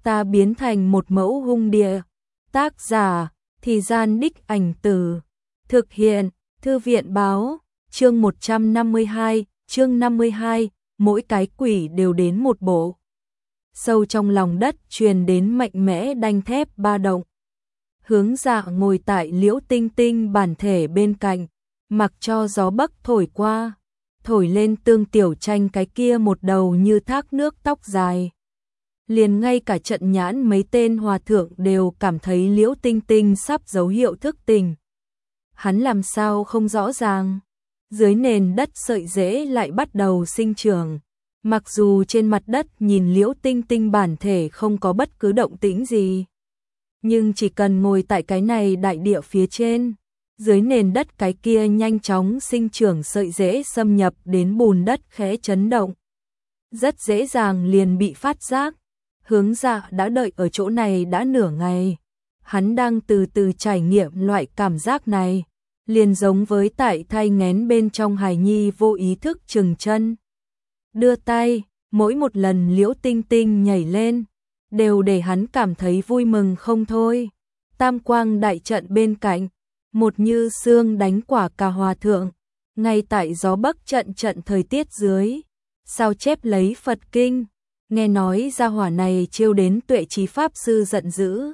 ta biến thành một mẫu hung địa. Tác giả, Thì Gian Đích Ảnh Từ. Thực hiện, Thư viện báo, chương 152, chương 52, mỗi cái quỷ đều đến một bộ. Sâu trong lòng đất truyền đến mạnh mẽ đanh thép ba động. Hướng Dạ ngồi tại Liễu Tinh Tinh bản thể bên cạnh, mặc cho gió bắc thổi qua, thổi lên Tương Tiểu Tranh cái kia một đầu như thác nước tóc dài. Liền ngay cả trận nhãn mấy tên hòa thượng đều cảm thấy Liễu Tinh Tinh sắp dấu hiệu thức tỉnh. Hắn làm sao không rõ ràng, dưới nền đất sợi rễ lại bắt đầu sinh trưởng. Mặc dù trên mặt đất nhìn Liễu Tinh Tinh bản thể không có bất cứ động tĩnh gì, nhưng chỉ cần ngồi tại cái này đại địa phía trên, dưới nền đất cái kia nhanh chóng sinh trưởng sợi rễ xâm nhập đến bùn đất khẽ chấn động, rất dễ dàng liền bị phát giác. Hướng Dạ đã đợi ở chỗ này đã nửa ngày, hắn đang từ từ trải nghiệm loại cảm giác này, liền giống với tại thai nghén bên trong hài nhi vô ý thức chừng chân, đưa tay, mỗi một lần Liễu Tinh Tinh nhảy lên, đều để hắn cảm thấy vui mừng không thôi. Tam quang đại trận bên cạnh, một như xương đánh quả cà hòa thượng, ngay tại gió bắc trận thời tiết dưới, sao chép lấy Phật kinh, nghe nói gia hỏa này trêu đến Tuệ Trí Pháp Sư giận dữ.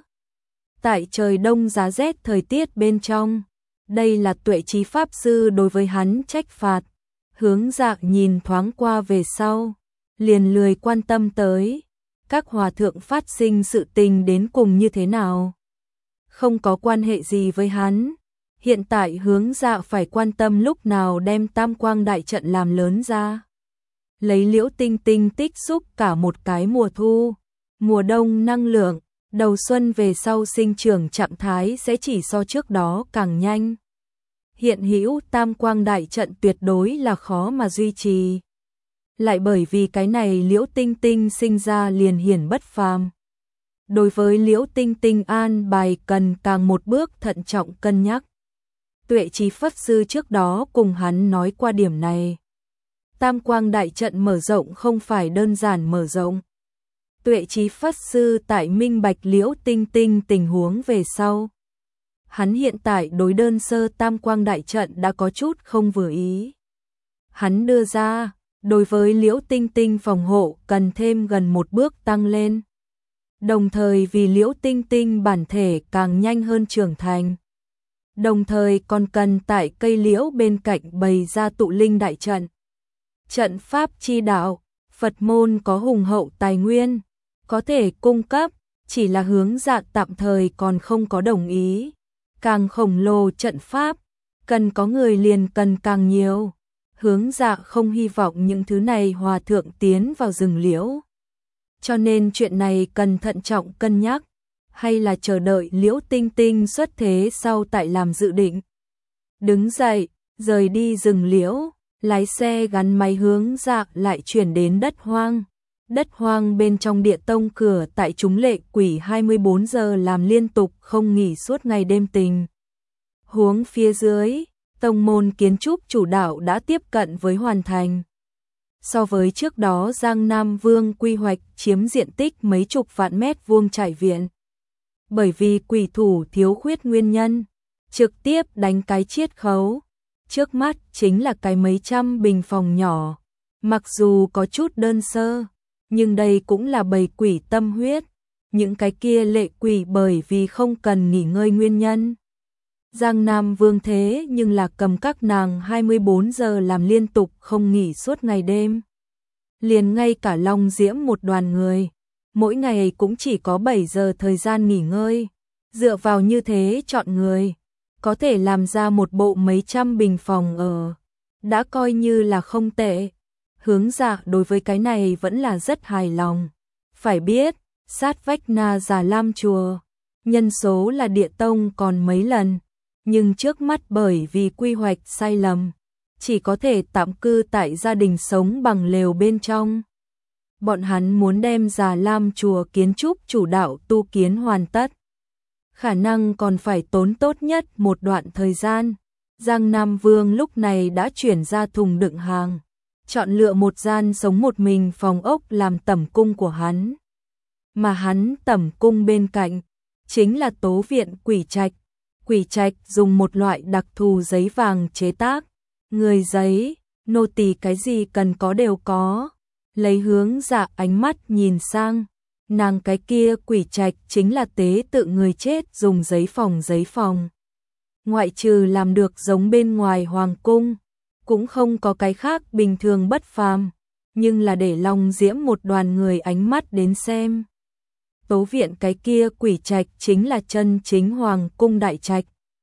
Tại trời đông giá rét thời tiết bên trong, đây là Tuệ Trí Pháp Sư đối với hắn trách phạt. Hướng Dạ nhìn thoáng qua về sau, liền lười quan tâm tới các hòa thượng phát sinh sự tình đến cùng như thế nào. Không có quan hệ gì với hắn. Hiện tại Hướng Dạ phải quan tâm lúc nào đem Tam Quang đại trận làm lớn ra. Lấy Liễu Tinh Tinh tích xúc cả một cái mùa thu, mùa đông năng lượng, đầu xuân về sau sinh trưởng trạng thái sẽ chỉ so trước đó càng nhanh. Hiện hữu Tam Quang đại trận tuyệt đối là khó mà duy trì. Lại bởi vì cái này Liễu Tinh Tinh sinh ra liền hiển bất phàm. Đối với Liễu Tinh Tinh an bài cần càng một bước thận trọng cân nhắc. Tuệ Trí Pháp Sư trước đó cùng hắn nói qua điểm này. Tam Quang đại trận mở rộng không phải đơn giản mở rộng. Tuệ Trí Pháp Sư tại minh bạch Liễu Tinh Tinh tình huống về sau. Hắn hiện tại đối đơn sơ Tam Quang đại trận đã có chút không vừa ý. Hắn đưa ra, đối với Liễu Tinh Tinh phòng hộ cần thêm gần một bước tăng lên. Đồng thời vì Liễu Tinh Tinh bản thể càng nhanh hơn trưởng thành. Đồng thời còn cần tại cây liễu bên cạnh bày ra tụ linh đại trận. Trận pháp chi đạo, Phật môn có hùng hậu tài nguyên, có thể cung cấp, chỉ là Hướng Dạ tạm thời còn không có đồng ý. Càng khổng lồ trận pháp, cần có người liền cần càng nhiều. Hướng Dạ không hy vọng những thứ này hòa thượng tiến vào rừng liễu. Cho nên chuyện này cần thận trọng cân nhắc, hay là chờ đợi Liễu Tinh Tinh xuất thế sau tại làm dự định. Đứng dậy, rời đi rừng liễu, lái xe gắn máy Hướng Dạ lại chuyển đến đất hoang. Đất hoang bên trong địa tông cửa tại chúng lệ quỷ 24 giờ làm liên tục không nghỉ suốt ngày đêm tình. Huống phía dưới, tông môn kiến trúc chủ đạo đã tiếp cận với hoàn thành. So với trước đó Giang Nam Vương quy hoạch chiếm diện tích mấy chục vạn mét vuông trại viện. Bởi vì quỷ thủ thiếu khuyết nguyên nhân, trực tiếp đánh cái chiết khấu. Trước mắt chính là cái mấy trăm bình phòng nhỏ. Mặc dù có chút đơn sơ, nhưng đây cũng là bầy quỷ tâm huyết. Những cái kia lệ quỷ bởi vì không cần nghỉ ngơi nguyên nhân. Giang Nam Vương thế nhưng là cầm các nàng 24 giờ làm liên tục không nghỉ suốt ngày đêm. Liền ngay cả Long Diễm một đoàn người, mỗi ngày cũng chỉ có 7 giờ thời gian nghỉ ngơi. Dựa vào như thế chọn người, có thể làm ra một bộ mấy trăm bình phòng ở, đã coi như là không tệ. Hướng Dạ đối với cái này vẫn là rất hài lòng. Phải biết, sát vách Na Già Lam chùa, nhân số là địa tông còn mấy lần, nhưng trước mắt bởi vì quy hoạch sai lầm, chỉ có thể tạm cư tại gia đình sống bằng lều bên trong. Bọn hắn muốn đem Già Lam chùa kiến trúc chủ đạo tu kiến hoàn tất, khả năng còn phải tốn tốt nhất một đoạn thời gian. Giang Nam Vương lúc này đã chuyển ra thùng đựng hàng, chọn lựa một gian sống một mình phòng ốc làm tẩm cung của hắn. mà hắn tẩm cung bên cạnh chính là tố viện quỷ trạch. Quỷ trạch dùng một loại đặc thù giấy vàng chế tác, người giấy, nô tỳ cái gì cần có đều có. Lấy Hướng Dạ ánh mắt nhìn sang, nàng cái kia quỷ trạch chính là tế tự người chết dùng giấy phòng. Ngoại trừ làm được giống bên ngoài hoàng cung, cũng không có cái khác bình thường bất phàm, nhưng là để Long Diễm một đoàn người ánh mắt đến xem. Tố viện cái kia quỷ trạch chính là chân chính hoàng cung đại trạch.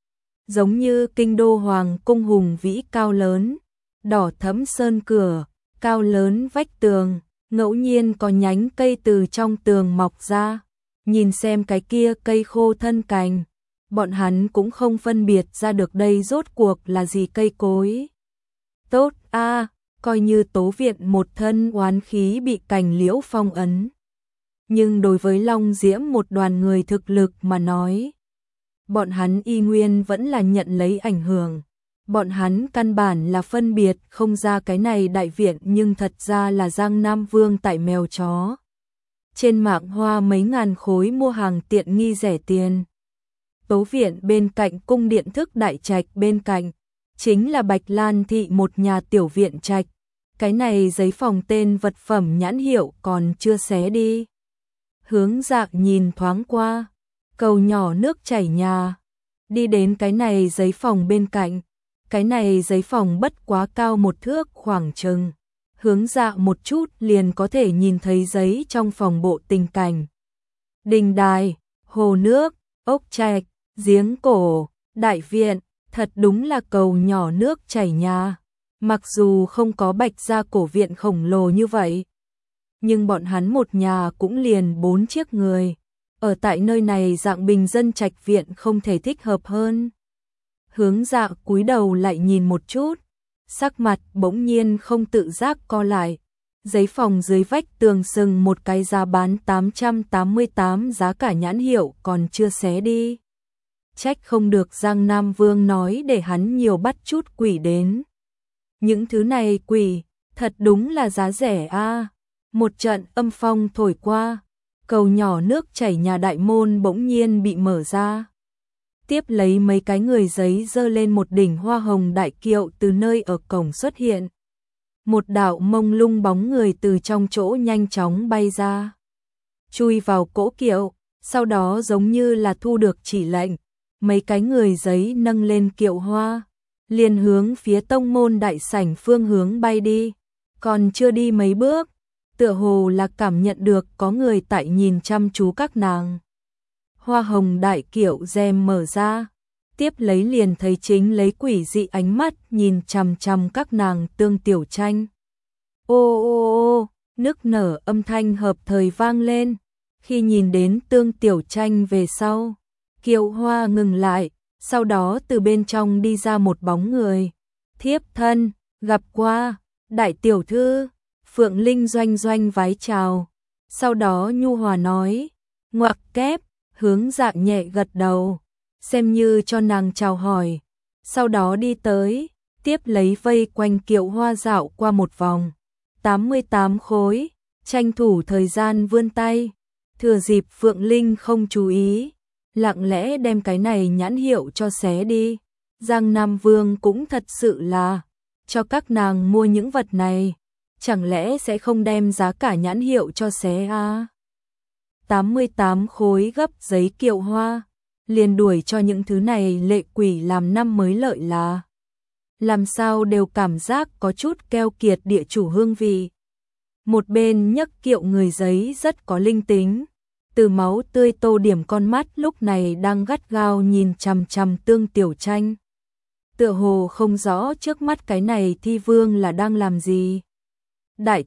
Giống như kinh đô hoàng cung hùng vĩ cao lớn, đỏ thẫm sơn cửa, cao lớn vách tường, ngẫu nhiên có nhánh cây từ trong tường mọc ra. Nhìn xem cái kia cây khô thân cành, bọn hắn cũng không phân biệt ra được đây rốt cuộc là gì cây cối. Tốt a, coi như tố viện một thân oán khí bị cành liễu phong ấn. Nhưng đối với Long Diễm một đoàn người thực lực mà nói, bọn hắn y nguyên vẫn là nhận lấy ảnh hưởng. Bọn hắn căn bản là phân biệt không ra cái này đại viện nhưng thật ra là Giang Nam Vương tại mèo chó. Trên mạng hoa mấy ngàn khối mua hàng tiện nghi rẻ tiền. Tố viện bên cạnh cung điện thức đại trạch bên cạnh, chính là Bạch Lan thị một nhà tiểu viện trạch. Cái này giấy phòng tên vật phẩm nhãn hiệu còn chưa xé đi. Hướng Dạ nhìn thoáng qua, cầu nhỏ nước chảy nhà, đi đến cái này giấy phòng bên cạnh. Cái này giấy phòng bất quá cao một thước khoảng chừng. Hướng Dạ một chút liền có thể nhìn thấy giấy trong phòng bộ tình cảnh. Đình đài, hồ nước, ốc trạch, giếng cổ, đại viện, thật đúng là cầu nhỏ nước chảy nhà. Mặc dù không có Bạch gia cổ viện khổng lồ như vậy, nhưng bọn hắn một nhà cũng liền 4 chiếc người. Ở tại nơi này dạng bình dân trạch viện không thể thích hợp hơn. Hướng Dạ cúi đầu lại nhìn một chút, sắc mặt bỗng nhiên không tự giác co lại. Giấy phòng dưới vách tường sừng một cái giá bán 888 giá cả nhãn hiệu còn chưa xé đi. Trách không được Giang Nam Vương nói để hắn nhiều bắt chút quỷ đến. Những thứ này quỷ, thật đúng là giá rẻ a. Một trận âm phong thổi qua, cầu nhỏ nước chảy nhà đại môn bỗng nhiên bị mở ra. Tiếp lấy mấy cái người giấy giơ lên một đỉnh hoa hồng đại kiệu từ nơi ở cổng xuất hiện. Một đạo mông lung bóng người từ trong chỗ nhanh chóng bay ra, chui vào cỗ kiệu, sau đó giống như là thu được chỉ lệnh, mấy cái người giấy nâng lên kiệu hoa, liền hướng phía tông môn đại sảnh phương hướng bay đi. Còn chưa đi mấy bước, tựa hồ là cảm nhận được có người tại nhìn chăm chú các nàng. Hoa hồng đại kiệu rèm mở ra, tiếp lấy liền thấy chính lấy quỷ dị ánh mắt nhìn chằm chằm các nàng Tương Tiểu Tranh. Ô ô ô, nức nở âm thanh hợp thời vang lên, khi nhìn đến Tương Tiểu Tranh về sau, kiệu hoa ngừng lại, sau đó từ bên trong đi ra một bóng người. Thiếp thân, gặp qua, đại tiểu thư. Phượng Linh doanh doanh vái chào, sau đó nhu hòa nói, ngoặc kép. Hướng Dạ nhẹ gật đầu, xem như cho nàng chào hỏi, sau đó đi tới, tiếp lấy vây quanh kiệu hoa dạo qua một vòng. 88 khối, tranh thủ thời gian vươn tay, thừa dịp Phượng Linh không chú ý, lặng lẽ đem cái này nhãn hiệu cho xé đi. Giang Nam Vương cũng thật sự là cho các nàng mua những vật này, chẳng lẽ sẽ không đem giá cả nhãn hiệu cho xé à? 88 khối gấp giấy kiệu hoa, liền đuổi cho những thứ này lệ quỷ làm năm mới lợi là. Làm sao đều cảm giác có chút keo kiệt địa chủ hương vị. Một bên nhấc kiệu người giấy rất có linh tính, từ máu tươi tô điểm con mắt lúc này đang gắt gao nhìn chằm chằm Tương Tiểu Tranh. Tựa hồ không rõ trước mắt cái này thi vương là đang làm gì. Đại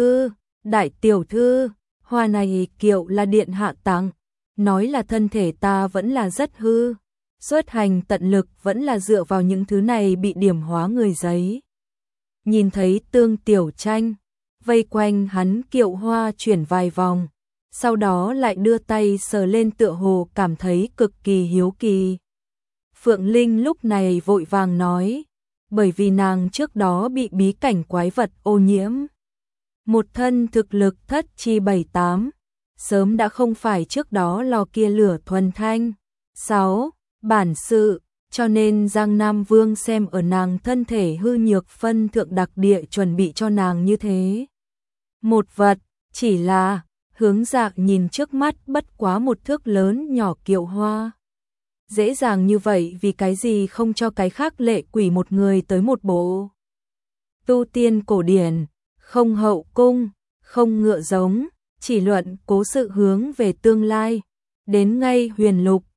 tiểu thư, hoa này kiệu là điện hạ tặng, nói là thân thể ta vẫn là rất hư, xuất hành tận lực vẫn là dựa vào những thứ này bị điểm hóa người giấy. Nhìn thấy Tương Tiểu Tranh, vây quanh hắn kiệu hoa chuyển vài vòng, sau đó lại đưa tay sờ lên tựa hồ cảm thấy cực kỳ hiếu kỳ. Phượng Linh lúc này vội vàng nói, bởi vì nàng trước đó bị bí cảnh quái vật ô nhiễm. Một thân thực lực thất chi 78, sớm đã không phải trước đó lò kia lửa thuần thanh. 6. Bản sự, cho nên Giang Nam Vương xem ở nàng thân thể hư nhược phân thượng đặc địa chuẩn bị cho nàng như thế. Một vật, chỉ là, Hướng Dạ nhìn trước mắt bất quá một thước lớn nhỏ kiệu hoa. Dễ dàng như vậy vì cái gì không cho cái khác lệ quỷ một người tới một bộ. Tu tiên cổ điển, không hậu cung, không ngựa giống, chỉ luận cố sự hướng về tương lai. Đến ngay huyền lục,